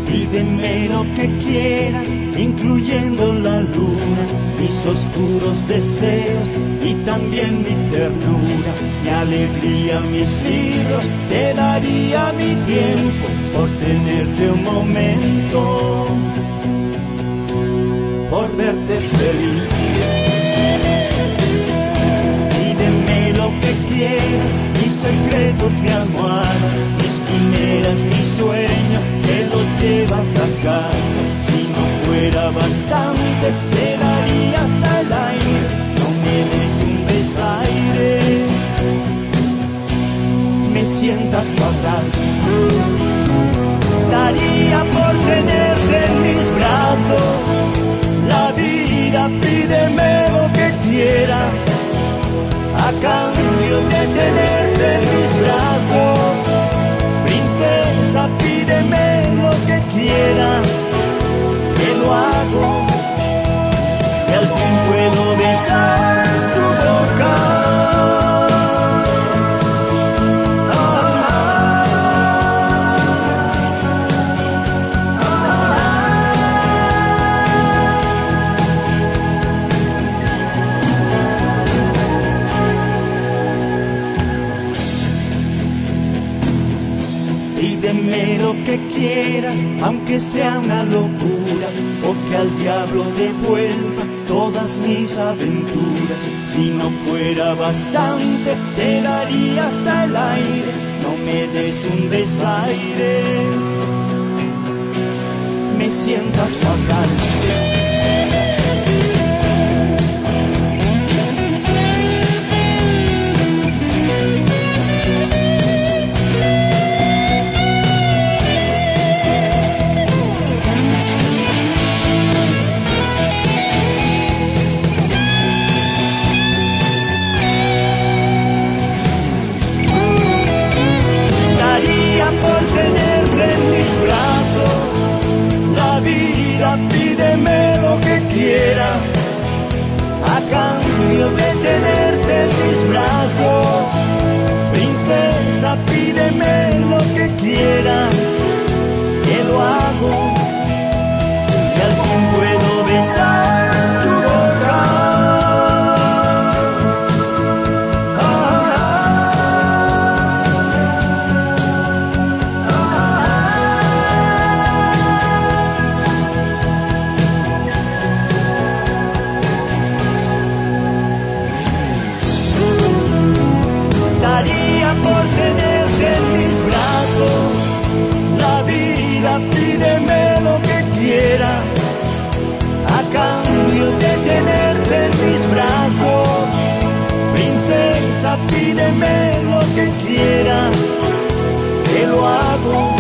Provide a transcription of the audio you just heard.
Pídeme lo que quieras, incluyendo la luna, mis oscuros deseos y también mi ternura, mi alegría, mis libros, te daría mi tiempo por tenerte un momento, por verte feliz. Pídeme lo que quieras, mis secretos, mi almohada, mis quimeras, mis sueños, te los llevas a casa. Si no fuera bastante, te daría hasta el aire, no me des un desaire, me sienta fatal. Daría por tenerte en mis brazos, la vida, pídeme lo que quieras, a cambio de tenerte en mis brazos. Princesa, pídeme lo que quieras, que lo hago, si al fin puedo besar tu boca. Pídeme lo que quieras, aunque sea una locura, o que al diablo devuelva todas mis aventuras. Si no fuera bastante, te daría hasta el aire, no me des un desaire, me sienta fatal. Pídeme lo que quieras, a cambio de tenerte en mis brazos. Princesa, pídeme lo que quieras, que lo hago, si al fin puedo besar tu boca. Por tenerte en mis brazos, la vida, pídeme lo que quieras, a cambio de tenerte en mis brazos. Princesa, pídeme lo que quieras, que lo hago,